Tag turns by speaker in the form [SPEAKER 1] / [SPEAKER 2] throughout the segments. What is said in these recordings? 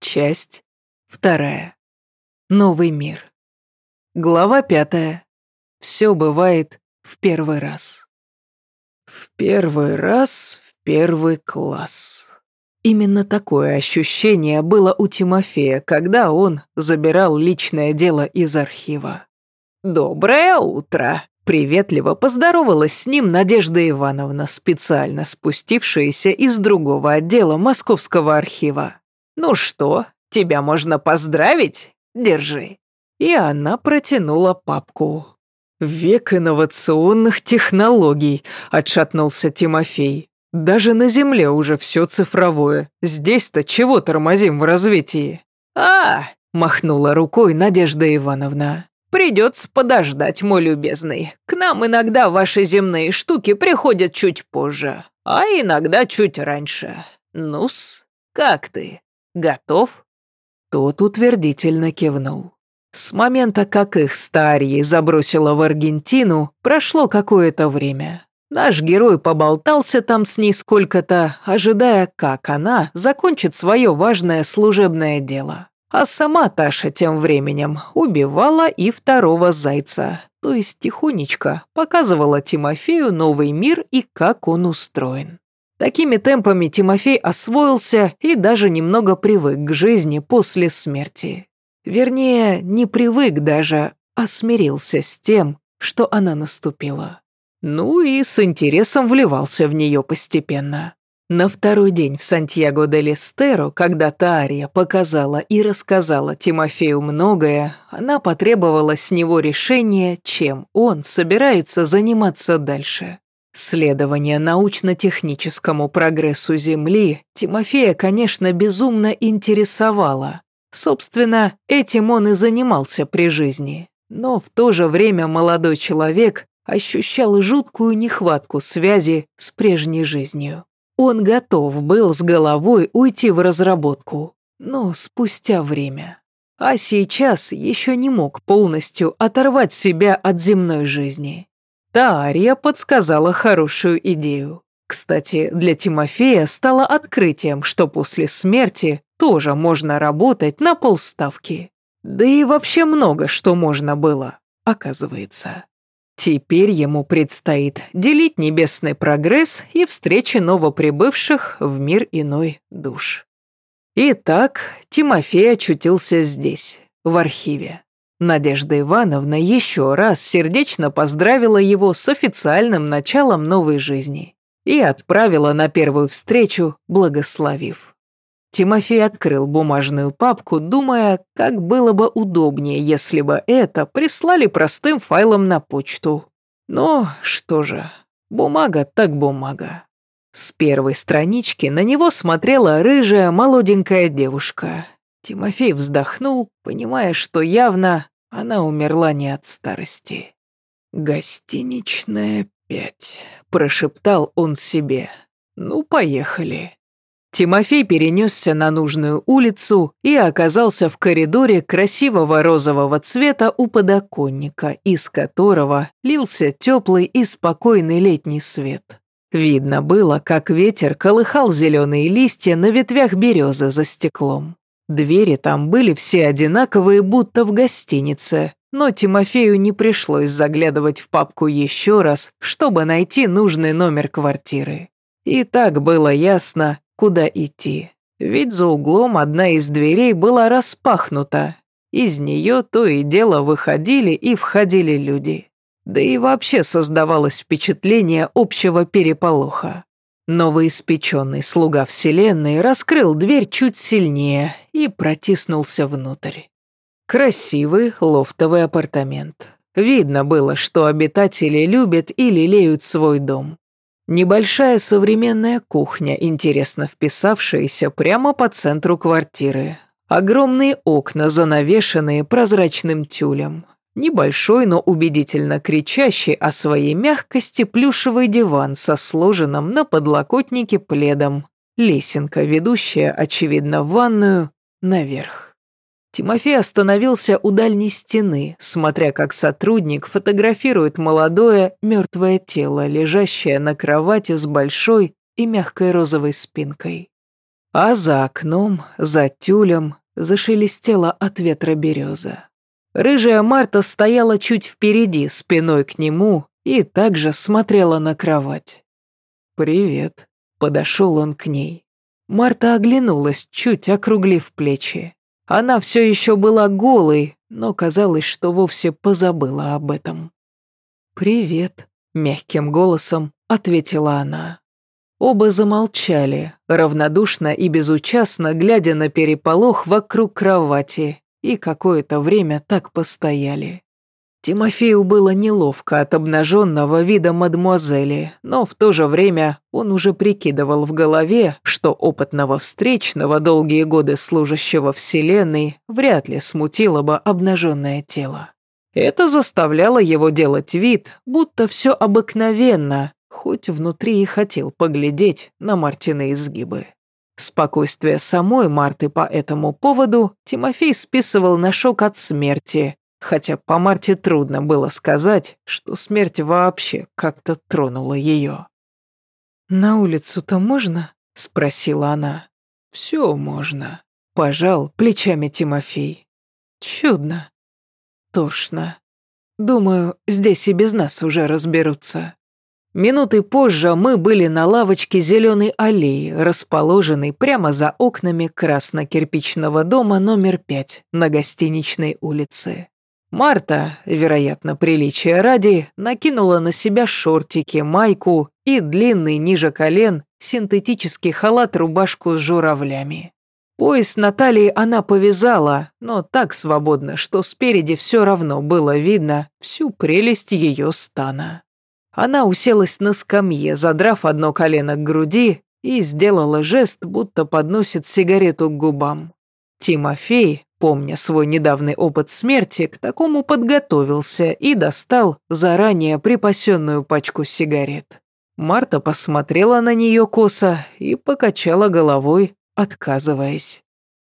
[SPEAKER 1] Часть 2. Новый мир. Глава 5. Все бывает в первый раз. В первый раз, в первый класс. Именно такое ощущение было у Тимофея, когда он забирал личное дело из архива. «Доброе утро!» Приветливо поздоровалась с ним Надежда Ивановна, специально спустившаяся из другого отдела Московского архива. «Ну что, тебя можно поздравить? Держи». И она протянула папку. «Век инновационных технологий», — отшатнулся Тимофей. «Даже на Земле уже все цифровое. Здесь-то чего тормозим в развитии?» Махнула рукой Надежда Ивановна. «Придется подождать, мой любезный. К нам иногда ваши земные штуки приходят чуть позже, а иногда чуть раньше. Ну-с, как ты? Готов?» Тот утвердительно кивнул. С момента, как их с Тарьей забросило в Аргентину, прошло какое-то время. Наш герой поболтался там с ней сколько-то, ожидая, как она закончит свое важное служебное дело. А сама Таша тем временем убивала и второго зайца, то есть тихонечко показывала Тимофею новый мир и как он устроен. Такими темпами Тимофей освоился и даже немного привык к жизни после смерти. Вернее, не привык даже, а смирился с тем, что она наступила. Ну и с интересом вливался в нее постепенно. На второй день в Сантьяго-дель-Эстеро, когда Тарья показала и рассказала Тимофею многое, она потребовала с него решения, чем он собирается заниматься дальше. Следование научно-техническому прогрессу Земли Тимофея, конечно, безумно интересовало. Собственно, этим он и занимался при жизни. Но в то же время молодой человек ощущал жуткую нехватку связи с прежней жизнью. Он готов был с головой уйти в разработку, но спустя время. А сейчас еще не мог полностью оторвать себя от земной жизни. Тарья подсказала хорошую идею. Кстати, для Тимофея стало открытием, что после смерти тоже можно работать на полставки. Да и вообще много что можно было, оказывается. Теперь ему предстоит делить небесный прогресс и встречи новоприбывших в мир иной душ. Итак, Тимофей очутился здесь, в архиве. Надежда Ивановна еще раз сердечно поздравила его с официальным началом новой жизни и отправила на первую встречу, благословив. Тимофей открыл бумажную папку, думая, как было бы удобнее, если бы это прислали простым файлом на почту. Но что же, бумага так бумага. С первой странички на него смотрела рыжая молоденькая девушка. Тимофей вздохнул, понимая, что явно она умерла не от старости. «Гостиничная 5», – прошептал он себе. «Ну, поехали». Тимофей перенесся на нужную улицу и оказался в коридоре красивого розового цвета у подоконника, из которого лился теплый и спокойный летний свет. Видно было, как ветер колыхал зеленые листья на ветвях березы за стеклом. Двери там были все одинаковые, будто в гостинице, но Тимофею не пришлось заглядывать в папку еще раз, чтобы найти нужный номер квартиры. И так было ясно, куда идти, ведь за углом одна из дверей была распахнута. Из нее то и дело выходили и входили люди. Да и вообще создавалось впечатление общего переполоха. Новоиспеченный слуга вселенной раскрыл дверь чуть сильнее и протиснулся внутрь. Красивый лофтовый апартамент. Видно было, что обитатели любят и лелеют свой дом. Небольшая современная кухня, интересно вписавшаяся прямо по центру квартиры. Огромные окна, занавешенные прозрачным тюлем. Небольшой, но убедительно кричащий о своей мягкости плюшевый диван со сложенным на подлокотнике пледом. Лесенка, ведущая, очевидно, в ванную, наверх. Тимофей остановился у дальней стены, смотря как сотрудник фотографирует молодое мертвое тело, лежащее на кровати с большой и мягкой розовой спинкой. А за окном, за тюлем, зашелестела от ветра береза. Рыжая Марта стояла чуть впереди, спиной к нему, и также смотрела на кровать. «Привет», — подошел он к ней. Марта оглянулась, чуть округлив плечи. Она все еще была голой, но казалось, что вовсе позабыла об этом. «Привет», — мягким голосом ответила она. Оба замолчали, равнодушно и безучастно глядя на переполох вокруг кровати, и какое-то время так постояли. Тимофею было неловко от обнаженного вида мадемуазели, но в то же время он уже прикидывал в голове, что опытного встречного, долгие годы служащего вселенной, вряд ли смутило бы обнаженное тело. Это заставляло его делать вид, будто все обыкновенно, хоть внутри и хотел поглядеть на Мартины изгибы. Спокойствие самой Марты по этому поводу Тимофей списывал на шок от смерти, хотя по Марте трудно было сказать, что смерть вообще как-то тронула ее. «На улицу-то можно?» — спросила она. «Все можно», — пожал плечами Тимофей. «Чудно. Тошно. Думаю, здесь и без нас уже разберутся». Минуты позже мы были на лавочке зеленой аллеи, расположенной прямо за окнами красно-кирпичного дома номер 5 на Гостиничной улице. Марта, вероятно, приличия ради, накинула на себя шортики, майку и длинный ниже колен синтетический халат-рубашку с журавлями. Пояс на талии она повязала, но так свободно, что спереди все равно было видно всю прелесть ее стана. Она уселась на скамье, задрав одно колено к груди, и сделала жест, будто подносит сигарету к губам. Тимофей, помня свой недавний опыт смерти, к такому подготовился и достал заранее припасенную пачку сигарет. Марта посмотрела на нее косо и покачала головой, отказываясь.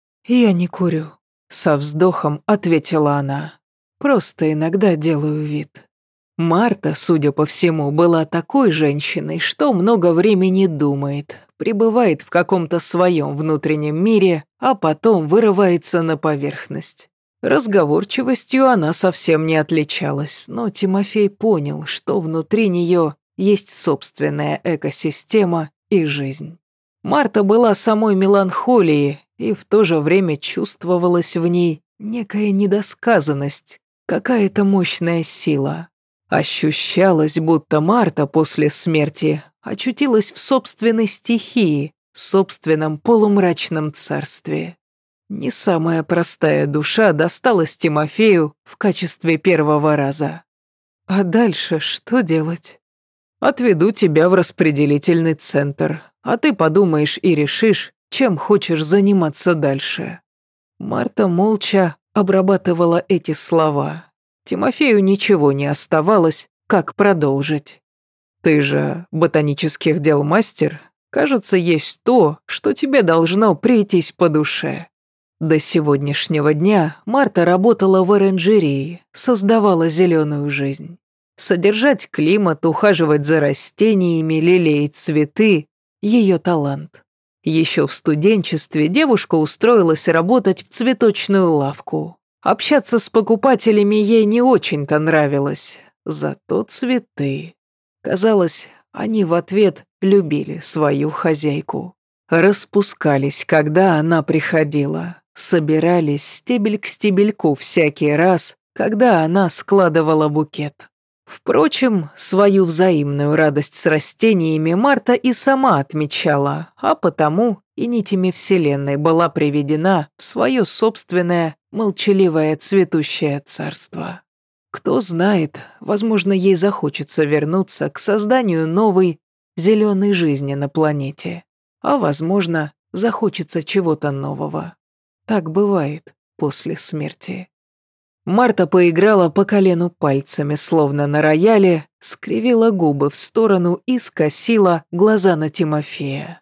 [SPEAKER 1] «Я не курю», — со вздохом ответила она. «Просто иногда делаю вид». Марта, судя по всему, была такой женщиной, что много времени думает, пребывает в каком-то своем внутреннем мире, а потом вырывается на поверхность. Разговорчивостью она совсем не отличалась, но Тимофей понял, что внутри нее есть собственная экосистема и жизнь. Марта была самой меланхолией, и в то же время чувствовалась в ней некая недосказанность, какая-то мощная сила. Ощущалось, будто Марта после смерти очутилась в собственной стихии, собственном полумрачном царстве. Не самая простая душа досталась Тимофею в качестве первого раза. А дальше что делать? Отведу тебя в распределительный центр, а ты подумаешь и решишь, чем хочешь заниматься дальше. Марта молча обрабатывала эти слова. Тимофею ничего не оставалось, как продолжить. «Ты же ботанических дел мастер. Кажется, есть то, что тебе должно прийтись по душе». До сегодняшнего дня Марта работала в оранжерее, создавала зеленую жизнь. Содержать климат, ухаживать за растениями, лелеять цветы – ее талант. Еще в студенчестве девушка устроилась работать в цветочную лавку. Общаться с покупателями ей не очень-то нравилось, зато цветы. Казалось, они в ответ любили свою хозяйку. Распускались, когда она приходила, собирались стебель к стебельку всякий раз, когда она складывала букет. Впрочем, свою взаимную радость с растениями Марта и сама отмечала, а потому и нитями Вселенной была приведена в свое собственное молчаливое цветущее царство. Кто знает, возможно, ей захочется вернуться к созданию новой зеленой жизни на планете, а возможно, захочется чего-то нового. Так бывает после смерти. Марта поиграла по колену пальцами, словно на рояле, скривила губы в сторону и скосила глаза на Тимофея.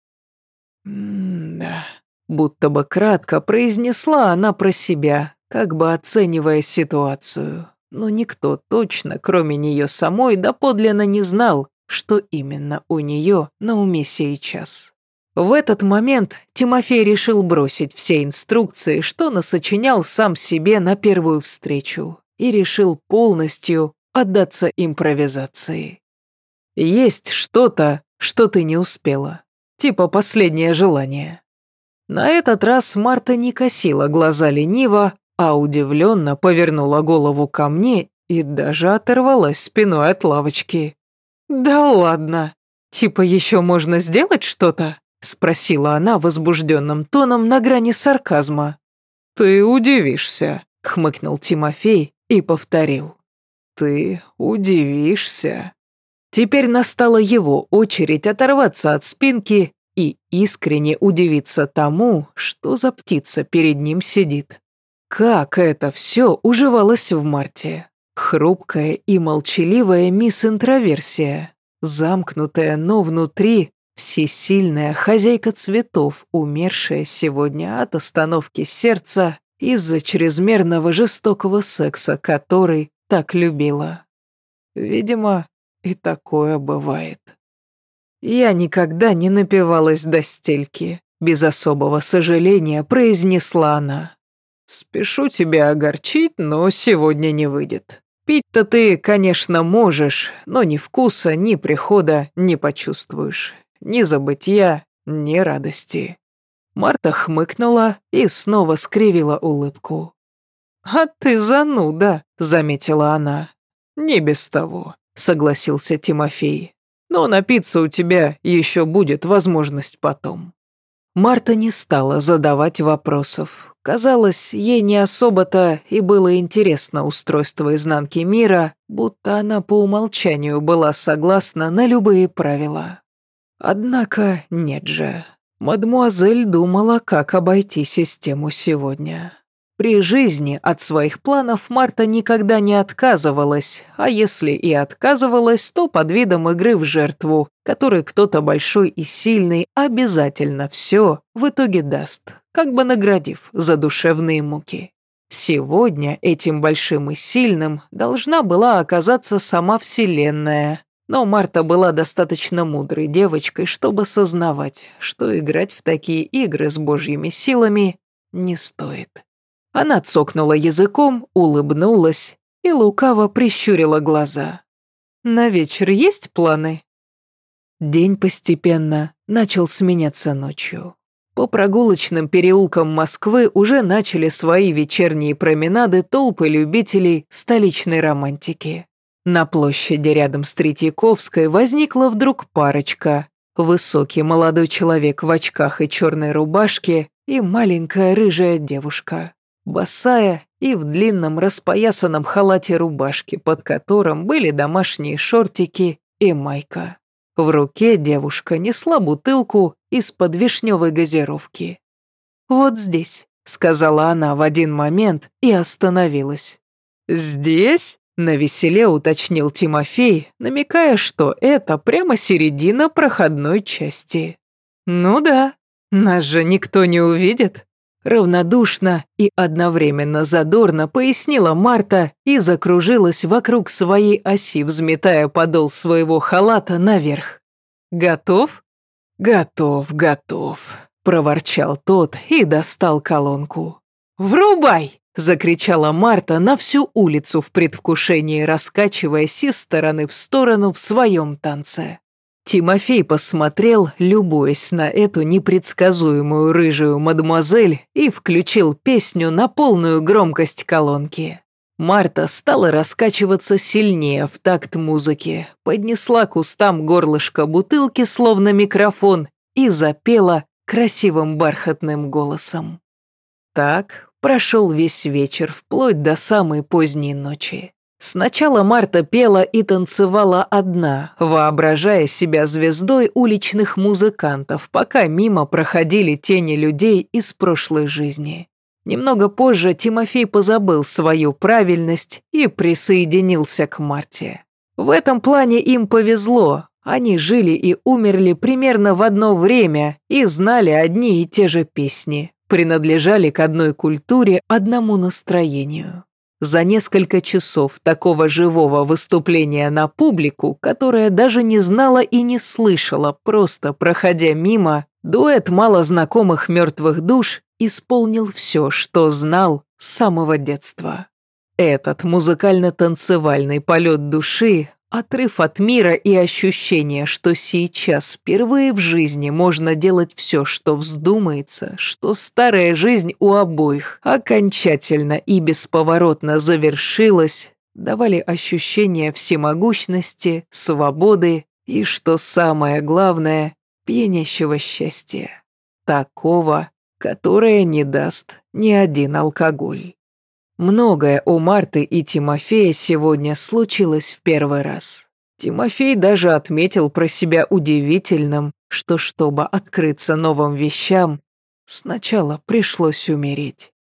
[SPEAKER 1] «Да», будто бы кратко произнесла она про себя, как бы оценивая ситуацию. Но никто точно, кроме нее самой, доподлинно не знал, что именно у нее на уме сейчас. В этот момент Тимофей решил бросить все инструкции, что насочинял сам себе на первую встречу, и решил полностью отдаться импровизации. Есть что-то, что ты не успела, типа последнее желание. На этот раз Марта не косила глаза лениво, а удивленно повернула голову ко мне и даже оторвалась спиной от лавочки. «Да ладно! Типа еще можно сделать что-то?» — спросила она возбужденным тоном на грани сарказма. «Ты удивишься», — хмыкнул Тимофей и повторил. «Ты удивишься». Теперь настала его очередь оторваться от спинки и искренне удивиться тому, что за птица перед ним сидит. Как это все уживалось в Марте. Хрупкая и молчаливая мисс-интроверсия, замкнутая, но внутри всесильная хозяйка цветов, умершая сегодня от остановки сердца из-за чрезмерного жестокого секса, который так любила. Видимо, и такое бывает. «Я никогда не напивалась до стельки», — без особого сожаления произнесла она. «Спешу тебя огорчить, но сегодня не выйдет. Пить-то ты, конечно, можешь, но ни вкуса, ни прихода не почувствуешь. Ни забытья, ни радости». Марта хмыкнула и снова скривила улыбку. «А ты зануда», — заметила она. «Не без того», — согласился Тимофей. «Но напиться у тебя еще будет возможность потом». Марта не стала задавать вопросов. Казалось, ей не особо-то и было интересно устройство изнанки мира, будто она по умолчанию была согласна на любые правила. Однако нет же. Мадмуазель думала, как обойти систему сегодня. При жизни от своих планов Марта никогда не отказывалась, а если и отказывалась, то под видом игры в жертву, которой кто-то большой и сильный обязательно все в итоге даст, как бы наградив за душевные муки. Сегодня этим большим и сильным должна была оказаться сама Вселенная, но Марта была достаточно мудрой девочкой, чтобы сознавать, что играть в такие игры с божьими силами не стоит. Она цокнула языком, улыбнулась и лукаво прищурила глаза. «На вечер есть планы?» День постепенно начал сменяться ночью. По прогулочным переулкам Москвы уже начали свои вечерние променады толпы любителей столичной романтики. На площади рядом с Третьяковской возникла вдруг парочка. Высокий молодой человек в очках и черной рубашке и маленькая рыжая девушка. Босая и в длинном распоясанном халате рубашки, под которым были домашние шортики и майка. В руке девушка несла бутылку из-под вишневой газировки. «Вот здесь», — сказала она в один момент и остановилась. «Здесь?» — навеселе уточнил Тимофей, намекая, что это прямо середина проходной части. «Ну да, нас же никто не увидит». Равнодушно и одновременно задорно пояснила Марта и закружилась вокруг своей оси, взметая подол своего халата наверх. «Готов?» «Готов, готов», — проворчал тот и достал колонку. «Врубай!» — закричала Марта на всю улицу в предвкушении, раскачиваясь из стороны в сторону в своем танце. Тимофей посмотрел, любуясь на эту непредсказуемую рыжую мадемуазель, и включил песню на полную громкость колонки. Марта стала раскачиваться сильнее в такт музыки, поднесла к устам горлышко бутылки, словно микрофон, и запела красивым бархатным голосом. Так прошел весь вечер, вплоть до самой поздней ночи. Сначала Марта пела и танцевала одна, воображая себя звездой уличных музыкантов, пока мимо проходили тени людей из прошлой жизни. Немного позже Тимофей позабыл свою правильность и присоединился к Марте. В этом плане им повезло, они жили и умерли примерно в одно время и знали одни и те же песни, принадлежали к одной культуре, одному настроению. За несколько часов такого живого выступления на публику, которая даже не знала и не слышала, просто проходя мимо, Дуэт малознакомых мертвых душ исполнил все, что знал с самого детства. Этот музыкально-танцевальный полет души, отрыв от мира и ощущение, что сейчас впервые в жизни можно делать все, что вздумается, что старая жизнь у обоих окончательно и бесповоротно завершилась, давали ощущение всемогущности, свободы и, что самое главное, пьянящего счастья. Такого, которое не даст ни один алкоголь. Многое у Марты и Тимофея сегодня случилось в первый раз. Тимофей даже отметил про себя удивительным, что чтобы открыться новым вещам, сначала пришлось умереть.